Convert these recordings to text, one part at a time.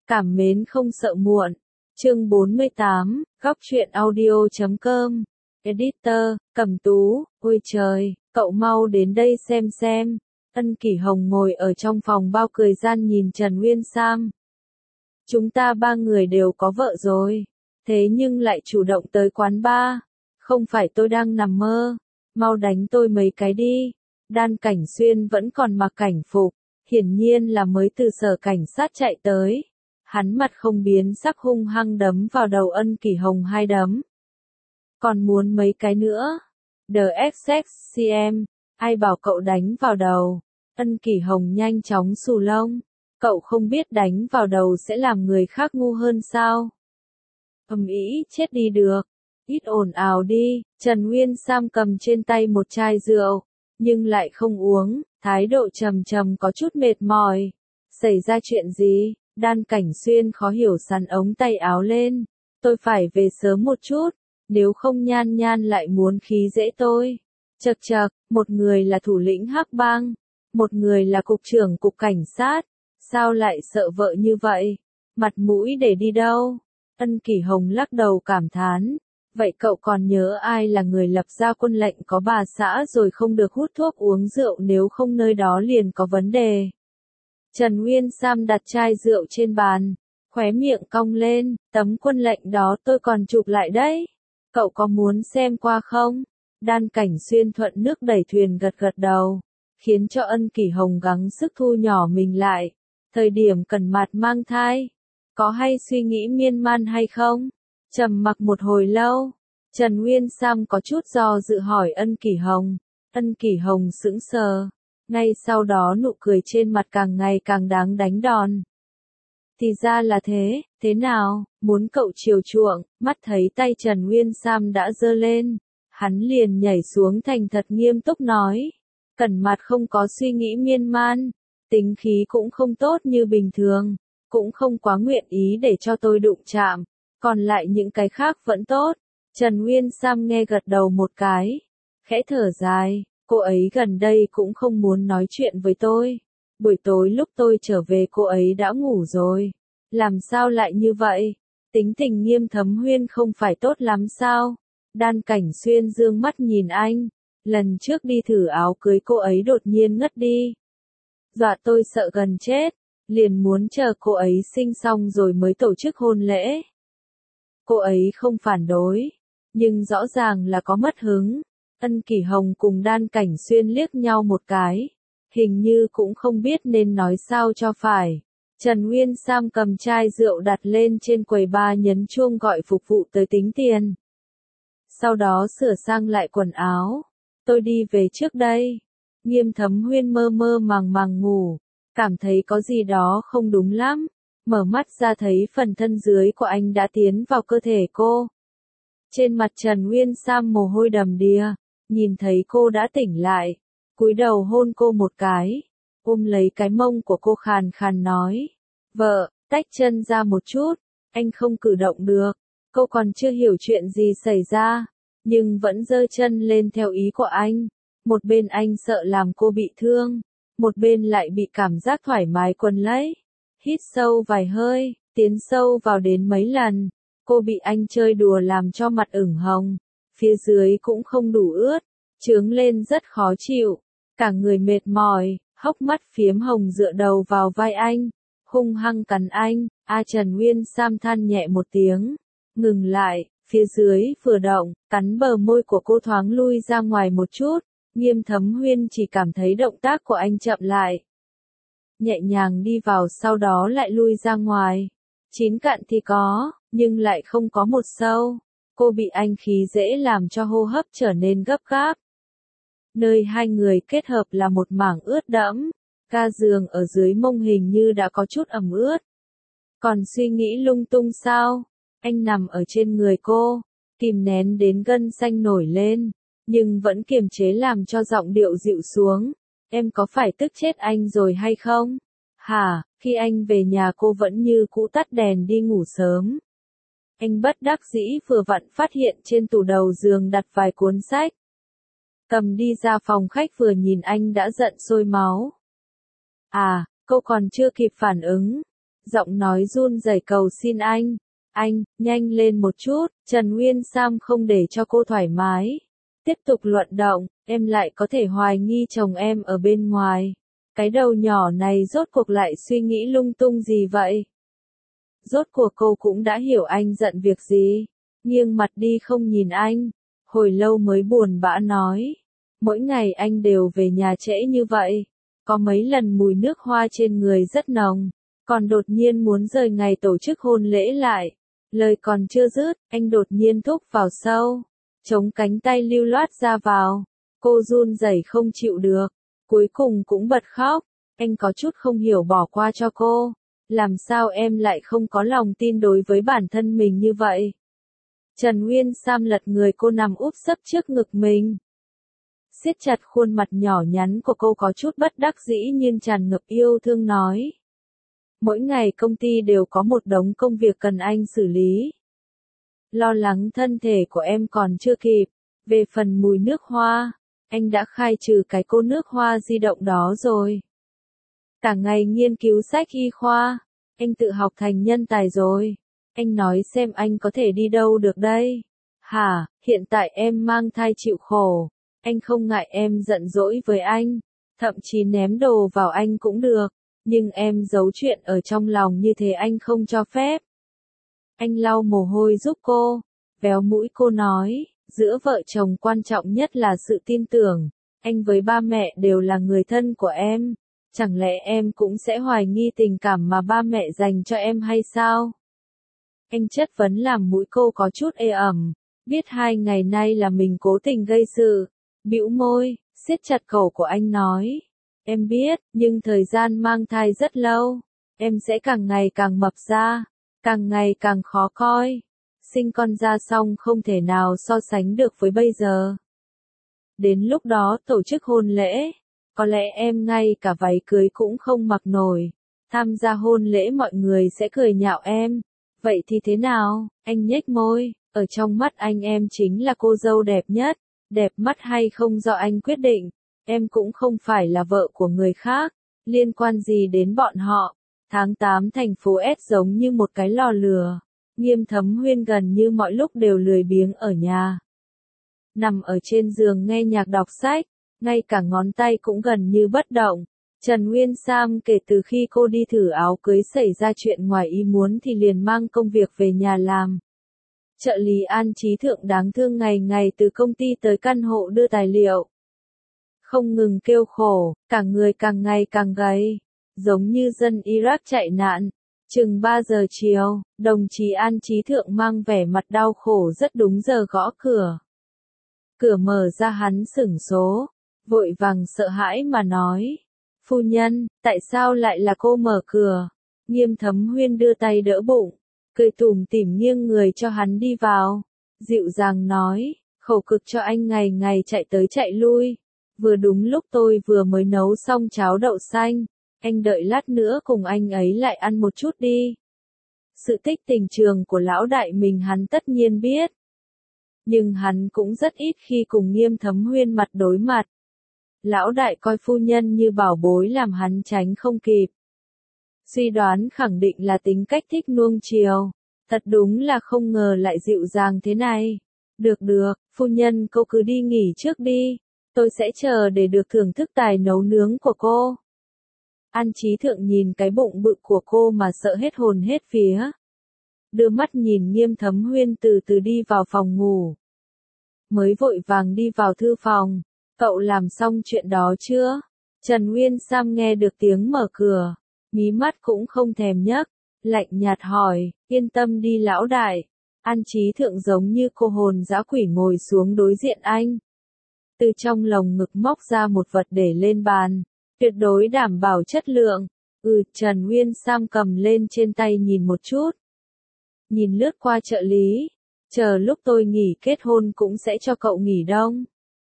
Cảm mến không sợ muộn. Chương 48, góc truyện audio.com. Editor, Cẩm Tú, ôi trời, cậu mau đến đây xem. Ân Kỷ Hồng ngồi ở trong phòng bao cười gian nhìn Trần Nguyên Sam. Chúng ta ba người đều có vợ rồi, thế nhưng lại chủ động tới quán bar. Không phải tôi đang nằm mơ, mau đánh tôi mấy cái đi. Đan Cảnh Xuyên vẫn còn mặc cảnh phục, hiển nhiên là mới từ sở cảnh sát chạy tới. Hắn mặt không biến sắc hung hăng đấm vào đầu Ân Kỷ Hồng 2 đấm. Còn muốn mấy cái nữa? DXXCM, ai bảo cậu đánh vào đầu? Ân Kỷ Hồng nhanh chóng xù lông. Cậu không biết đánh vào đầu sẽ làm người khác ngu hơn sao? Ầm ĩ chết đi được. Ít ồn ào đi. Trần Nguyên Sam cầm trên tay một chai rượu, nhưng lại không uống, thái độ trầm trầm có chút mệt mỏi. Xảy ra chuyện gì? Đan Cảnh Xuyên khó hiểu sắn ống tay áo lên. Tôi phải về sớm một chút, nếu không Nhan Nhan lại muốn khí dễ tôi. Chậc chậc, một người là thủ lĩnh Hắc Bang, một người là cục trưởng cục cảnh sát, sao lại sợ vợ như vậy? Mặt mũi để đi đâu? Ân Kỷ Hồng lắc đầu cảm thán. Vậy cậu còn nhớ ai là người lập ra quân lệnh có bà xã rồi không được hút thuốc uống rượu nếu không nơi đó liền có vấn đề? Trần Nguyên Sam đặt chai rượu trên bàn, khóe miệng cong lên, tấm quân lệnh đó tôi còn chụp lại đấy. Cậu có muốn xem qua không? Đan Cảnh Xuyên thuận nước đẩy thuyền gật đầu, khiến cho Ân Kỷ Hồng gắng sức thu nhỏ mình lại. Thời điểm cần mạt mang thai, có hay suy nghĩ miên man hay không? Trầm mặc một hồi lâu, Trần Nguyên Sam có chút do dự hỏi Ân Kỷ Hồng. Ân Kỷ Hồng sững sờ, ngay sau đó nụ cười trên mặt càng ngày càng đáng đánh đòn. Thì ra là thế, thế nào, muốn cậu chiều chuộng? Mắt thấy tay Trần Nguyên Sam đã giơ lên, hắn liền nhảy xuống thành thật nghiêm túc nói. Cẩn mặt không có suy nghĩ miên man, tính khí cũng không tốt như bình thường, cũng không quá nguyện ý để cho tôi đụng chạm, còn lại những cái khác vẫn tốt. Trần Nguyên Sam nghe gật đầu một cái, khẽ thở dài, cô ấy gần đây cũng không muốn nói chuyện với tôi. Buổi tối lúc tôi trở về cô ấy đã ngủ rồi. Làm sao lại như vậy? Tính tình Nghiêm Thấm Huyên không phải tốt lắm sao? Đan Cảnh Xuyên dương mắt nhìn anh. Lần trước đi thử áo cưới cô ấy đột nhiên ngất đi. Dọa tôi sợ gần chết. Liền muốn chờ cô ấy sinh xong rồi mới tổ chức hôn lễ. Cô ấy không phản đối, nhưng rõ ràng là có mất hứng. Ân Kỷ Hồng cùng Đan Cảnh Xuyên liếc nhau một cái. Hình như cũng không biết nên nói sao cho phải. Trần Nguyên Sam cầm chai rượu đặt lên trên quầy bar nhấn chuông gọi phục vụ tới tính tiền. Sau đó sửa sang lại quần áo. Tôi đi về trước đây. Nghiêm Thấm Huyên mơ mơ màng ngủ. Cảm thấy có gì đó không đúng lắm. Mở mắt ra thấy phần thân dưới của anh đã tiến vào cơ thể cô. Trên mặt Trần Nguyên Sam mồ hôi đầm đìa. Nhìn thấy cô đã tỉnh lại, cúi đầu hôn cô một cái, ôm lấy cái mông của cô khàn khàn nói. Vợ, tách chân ra một chút, anh không cử động được. Cô còn chưa hiểu chuyện gì xảy ra, nhưng vẫn giơ chân lên theo ý của anh. Một bên anh sợ làm cô bị thương, một bên lại bị cảm giác thoải mái quấn lấy. Hít sâu vài hơi, tiến sâu vào đến mấy lần, cô bị anh chơi đùa làm cho mặt ửng hồng. Phía dưới cũng không đủ ướt, chướng lên rất khó chịu, cả người mệt mỏi, hốc mắt phiếm hồng dựa đầu vào vai anh, hung hăng cắn anh. Trần Nguyên Sam than nhẹ một tiếng, ngừng lại, phía dưới vừa động, cắn bờ môi của cô thoáng lui ra ngoài một chút. Nghiêm Thấm Huyên chỉ cảm thấy động tác của anh chậm lại, nhẹ nhàng đi vào sau đó lại lui ra ngoài. 9 cạn thì có, nhưng lại không có một sâu. Cô bị anh khí dễ làm cho hô hấp trở nên gấp gáp. Nơi hai người kết hợp là một mảng ướt đẫm, ga giường ở dưới mông hình như đã có chút ẩm ướt. Còn suy nghĩ lung tung sao? Anh nằm ở trên người cô, kìm nén đến gân xanh nổi lên, nhưng vẫn kiềm chế làm cho giọng điệu dịu xuống. Em có phải tức chết anh rồi hay không? Hả? Khi anh về nhà cô vẫn như cũ tắt đèn đi ngủ sớm. Anh bất đắc dĩ vừa vặn phát hiện trên tủ đầu giường đặt vài cuốn sách. Cầm đi ra phòng khách vừa nhìn anh đã giận sôi máu. Cô còn chưa kịp phản ứng. Giọng nói run rẩy cầu xin anh, nhanh lên một chút, Trần Nguyên Sam không để cho cô thoải mái. Tiếp tục luận động, em lại có thể hoài nghi chồng em ở bên ngoài. Cái đầu nhỏ này rốt cuộc lại suy nghĩ lung tung gì vậy? Rốt cuộc cô cũng đã hiểu anh giận việc gì. Nghiêng mặt đi không nhìn anh. Hồi lâu mới buồn bã nói. Mỗi ngày anh đều về nhà trễ như vậy. Có mấy lần mùi nước hoa trên người rất nồng. Còn đột nhiên muốn rời ngày tổ chức hôn lễ lại. Lời còn chưa dứt, anh đột nhiên thúc vào sâu. Chống cánh tay lưu loát ra vào. Cô run rẩy không chịu được. Cuối cùng cũng bật khóc. Anh có chút không hiểu bỏ qua cho cô. Làm sao em lại không có lòng tin đối với bản thân mình như vậy? Trần Nguyên Sam lật người cô nằm úp sấp trước ngực mình. Siết chặt khuôn mặt nhỏ nhắn của cô có chút bất đắc dĩ nhưng tràn ngập yêu thương nói. Mỗi ngày công ty đều có một đống công việc cần anh xử lý. Lo lắng thân thể của em còn chưa kịp. Về phần mùi nước hoa, anh đã khai trừ cái cô nước hoa di động đó rồi. Cả ngày nghiên cứu sách y khoa, anh tự học thành nhân tài rồi. Anh nói xem anh có thể đi đâu được đây? Hả, hiện tại em mang thai chịu khổ. Anh không ngại em giận dỗi với anh, thậm chí ném đồ vào anh cũng được. Nhưng em giấu chuyện ở trong lòng như thế anh không cho phép. Anh lau mồ hôi giúp cô, véo mũi cô nói, giữa vợ chồng quan trọng nhất là sự tin tưởng. Anh với ba mẹ đều là người thân của em. Chẳng lẽ em cũng sẽ hoài nghi tình cảm mà ba mẹ dành cho em hay sao? Anh chất vấn làm mũi cô có chút ê ẩm. Biết 2 ngày nay là mình cố tình gây sự. Bĩu môi, siết chặt cổ của anh nói. Em biết, nhưng thời gian mang thai rất lâu. Em sẽ càng ngày càng mập ra. Càng ngày càng khó coi. Sinh con ra xong không thể nào so sánh được với bây giờ. Đến lúc đó tổ chức hôn lễ. Có lẽ em ngay cả váy cưới cũng không mặc nổi. Tham gia hôn lễ mọi người sẽ cười nhạo em. Vậy thì thế nào? Anh nhếch môi. Ở trong mắt anh em chính là cô dâu đẹp nhất. Đẹp mắt hay không do anh quyết định. Em cũng không phải là vợ của người khác. Liên quan gì đến bọn họ? Tháng 8 thành phố S giống như một cái lò lửa. Nghiêm Thấm Huyên gần như mọi lúc đều lười biếng ở nhà. Nằm ở trên giường nghe nhạc đọc sách. Ngay cả ngón tay cũng gần như bất động. Trần Nguyên Sam kể từ khi cô đi thử áo cưới xảy ra chuyện ngoài ý muốn thì liền mang công việc về nhà làm. Trợ lý An Chí Thượng đáng thương ngày ngày từ công ty tới căn hộ đưa tài liệu. Không ngừng kêu khổ, cả người càng ngày càng gầy. Giống như dân Iraq chạy nạn. Chừng 3 giờ chiều, đồng chí An Chí Thượng mang vẻ mặt đau khổ rất đúng giờ gõ cửa. Cửa mở ra hắn sửng số. Vội vàng sợ hãi mà nói. Phu nhân, tại sao lại là cô mở cửa? Nghiêm Thấm Huyên đưa tay đỡ bụng. Cười tủm tỉm nghiêng người cho hắn đi vào. Dịu dàng nói, khổ cực cho anh ngày ngày chạy tới chạy lui. Vừa đúng lúc tôi vừa mới nấu xong cháo đậu xanh. Anh đợi lát nữa cùng anh ấy lại ăn một chút đi. Sự tích tình trường của lão đại mình hắn tất nhiên biết. Nhưng hắn cũng rất ít khi cùng Nghiêm Thấm Huyên mặt đối mặt. Lão đại coi phu nhân như bảo bối làm hắn tránh không kịp. Suy đoán khẳng định là tính cách thích nuông chiều. Thật đúng là không ngờ lại dịu dàng thế này. Được được, phu nhân cô cứ đi nghỉ trước đi. Tôi sẽ chờ để được thưởng thức tài nấu nướng của cô. An Chí Thượng nhìn cái bụng bự của cô mà sợ hết hồn hết vía. Đưa mắt nhìn Nghiêm Thấm Huyên từ từ đi vào phòng ngủ. Mới vội vàng đi vào thư phòng. Cậu làm xong chuyện đó chưa? Trần Nguyên Sam nghe được tiếng mở cửa. Mí mắt cũng không thèm nhấc. Lạnh nhạt hỏi, yên tâm đi lão đại. An Chí Thượng giống như cô hồn dã quỷ ngồi xuống đối diện anh. Từ trong lồng ngực móc ra một vật để lên bàn. Tuyệt đối đảm bảo chất lượng. Trần Nguyên Sam cầm lên trên tay nhìn một chút. Nhìn lướt qua trợ lý. Chờ lúc tôi nghỉ kết hôn cũng sẽ cho cậu nghỉ đông.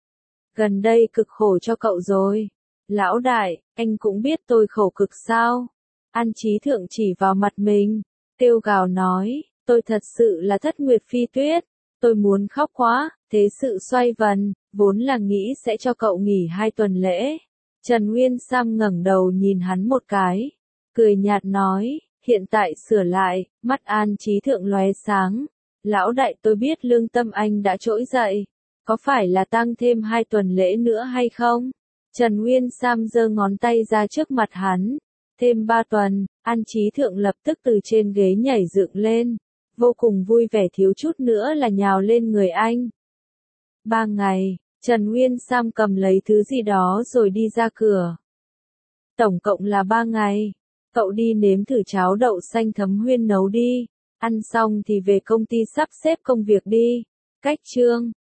Gần đây cực khổ cho cậu rồi. Lão đại, anh cũng biết tôi khổ cực sao? An Chí Thượng chỉ vào mặt mình. Kêu gào nói, tôi thật sự là thất nguyệt phi tuyết. Tôi muốn khóc quá, thế sự xoay vần, vốn là nghĩ sẽ cho cậu nghỉ 2 tuần lễ. Trần Nguyên Sam ngẩng đầu nhìn hắn một cái. Cười nhạt nói, Hiện tại sửa lại, mắt An Chí Thượng lóe sáng. Lão đại, tôi biết lương tâm anh đã trỗi dậy. Có phải là tăng thêm 2 tuần lễ nữa hay không? Trần Nguyên Sam giơ ngón tay ra trước mặt hắn. Thêm 3 tuần, An Chí Thượng lập tức từ trên ghế nhảy dựng lên. Vô cùng vui vẻ, thiếu chút nữa là nhào lên người anh. 3 ngày, Trần Nguyên Sam cầm lấy thứ gì đó rồi đi ra cửa. Tổng cộng là 3 ngày. Cậu đi nếm thử cháo đậu xanh Thấm Huyên nấu đi. Ăn xong thì về công ty sắp xếp công việc đi. Cách chương